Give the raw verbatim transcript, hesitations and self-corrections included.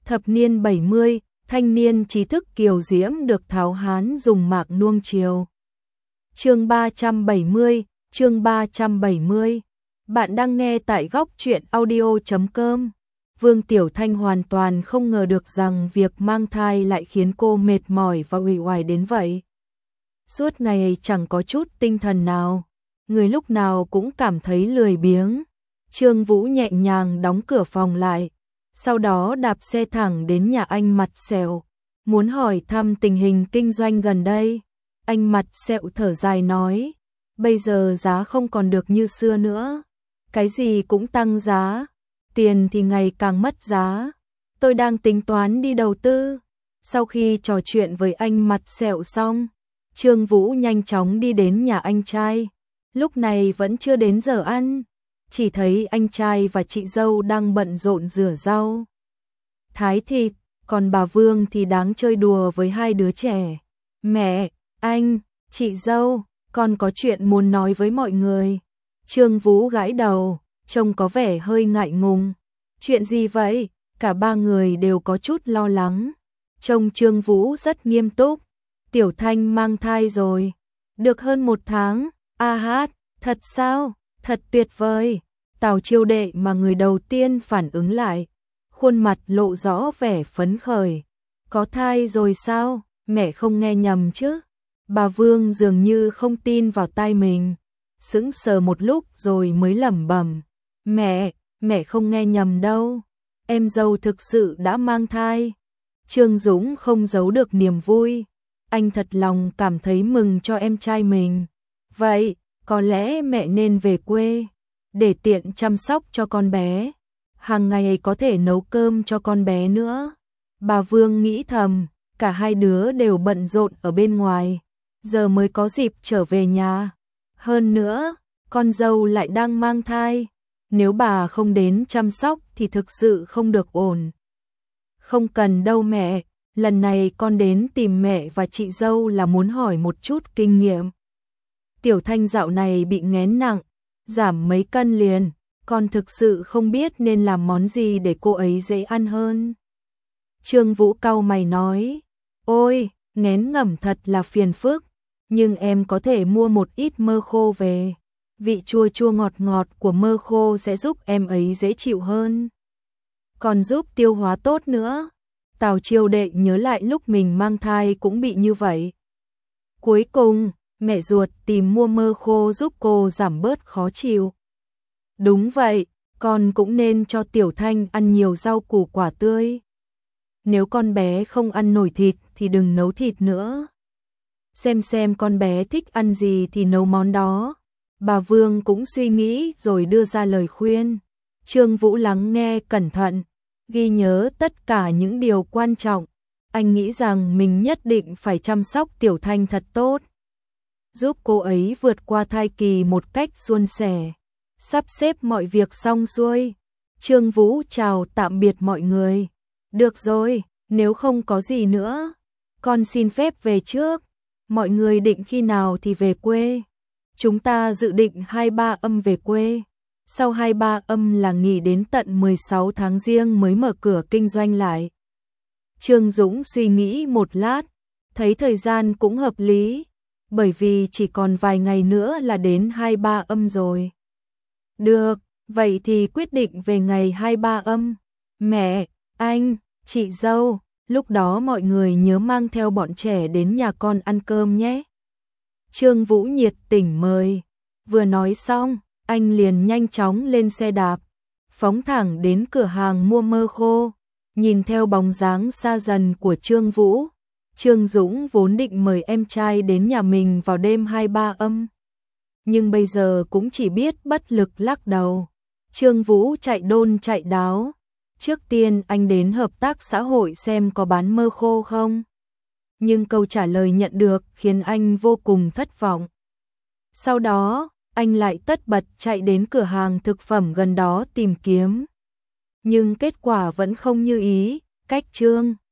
Thập niên bảy mươi, thanh niên trí thức kiều diễm được tháo hán dùng mạc nuông chiều. Chương ba trăm bảy mươi, chương ba trăm bảy mươi. Bạn đang nghe tại góc truyện audio chấm com. Vương Tiểu Thanh hoàn toàn không ngờ được rằng việc mang thai lại khiến cô mệt mỏi và uể oải đến vậy. Suốt ngày chẳng có chút tinh thần nào, người lúc nào cũng cảm thấy lười biếng. Trương Vũ nhẹ nhàng đóng cửa phòng lại, sau đó đạp xe thẳng đến nhà anh Mặt Sẹo, muốn hỏi thăm tình hình kinh doanh gần đây. Anh Mặt Sẹo thở dài nói, bây giờ giá không còn được như xưa nữa, cái gì cũng tăng giá, tiền thì ngày càng mất giá. Tôi đang tính toán đi đầu tư. Sau khi trò chuyện với anh Mặt Sẹo xong, Trương Vũ nhanh chóng đi đến nhà anh trai. Lúc này vẫn chưa đến giờ ăn, chỉ thấy anh trai và chị dâu đang bận rộn rửa rau, thái thịt, còn bà Vương thì đang chơi đùa với hai đứa trẻ. Mẹ, anh, chị dâu, con có chuyện muốn nói với mọi người. Trương Vũ gãi đầu, trông có vẻ hơi ngại ngùng. Chuyện gì vậy? Cả ba người đều có chút lo lắng. Trông Trương Vũ rất nghiêm túc. Tiểu Thanh mang thai rồi, được hơn một tháng. A hát, thật sao? Thật tuyệt vời. Tào Chiêu Đệ mà người đầu tiên phản ứng lại, khuôn mặt lộ rõ vẻ phấn khởi. Có thai rồi sao? Mẹ không nghe nhầm chứ? Bà Vương dường như không tin vào tai mình, sững sờ một lúc rồi mới lẩm bẩm, mẹ, mẹ không nghe nhầm đâu, em dâu thực sự đã mang thai. Trương Dũng không giấu được niềm vui, anh thật lòng cảm thấy mừng cho em trai mình. Vậy, có lẽ mẹ nên về quê, để tiện chăm sóc cho con bé, hàng ngày có thể nấu cơm cho con bé nữa. Bà Vương nghĩ thầm, cả hai đứa đều bận rộn ở bên ngoài, giờ mới có dịp trở về nhà. Hơn nữa, con dâu lại đang mang thai, nếu bà không đến chăm sóc thì thực sự không được ổn. Không cần đâu mẹ, lần này con đến tìm mẹ và chị dâu là muốn hỏi một chút kinh nghiệm. Tiểu Thanh dạo này bị nghén nặng, giảm mấy cân liền, con thực sự không biết nên làm món gì để cô ấy dễ ăn hơn. Trương Vũ cau mày nói, ôi, nghén ngẩm thật là phiền phức, nhưng em có thể mua một ít mơ khô về, vị chua chua ngọt ngọt của mơ khô sẽ giúp em ấy dễ chịu hơn, còn giúp tiêu hóa tốt nữa. Tào Chiêu Đệ nhớ lại lúc mình mang thai cũng bị như vậy. Cuối cùng, mẹ ruột tìm mua mơ khô giúp cô giảm bớt khó chịu. Đúng vậy, con cũng nên cho Tiểu Thanh ăn nhiều rau củ quả tươi. Nếu con bé không ăn nổi thịt thì đừng nấu thịt nữa. Xem xem con bé thích ăn gì thì nấu món đó. Bà Vương cũng suy nghĩ rồi đưa ra lời khuyên. Trương Vũ lắng nghe cẩn thận, ghi nhớ tất cả những điều quan trọng. Anh nghĩ rằng mình nhất định phải chăm sóc Tiểu Thanh thật tốt, giúp cô ấy vượt qua thai kỳ một cách suôn sẻ. Sắp xếp mọi việc xong xuôi, Trương Vũ chào tạm biệt mọi người. Được rồi, nếu không có gì nữa, con xin phép về trước. Mọi người định khi nào thì về quê? Chúng ta dự định hai ba âm về quê. Sau hai ba âm là nghỉ đến tận mười sáu tháng giêng mới mở cửa kinh doanh lại. Trương Dũng suy nghĩ một lát, thấy thời gian cũng hợp lý, bởi vì chỉ còn vài ngày nữa là đến hai ba âm rồi. Được, vậy thì quyết định về ngày hai ba âm. Mẹ, anh, chị dâu, lúc đó mọi người nhớ mang theo bọn trẻ đến nhà con ăn cơm nhé. Trương Vũ nhiệt tình mời. Vừa nói xong, anh liền nhanh chóng lên xe đạp, phóng thẳng đến cửa hàng mua mơ khô. Nhìn theo bóng dáng xa dần của Trương Vũ, Trương Dũng vốn định mời em trai đến nhà mình vào đêm hai ba âm, nhưng bây giờ cũng chỉ biết bất lực lắc đầu. Trương Vũ chạy đôn chạy đáo. Trước tiên anh đến hợp tác xã hội xem có bán mơ khô không, nhưng câu trả lời nhận được khiến anh vô cùng thất vọng. Sau đó, anh lại tất bật chạy đến cửa hàng thực phẩm gần đó tìm kiếm, nhưng kết quả vẫn không như ý. Cách Trương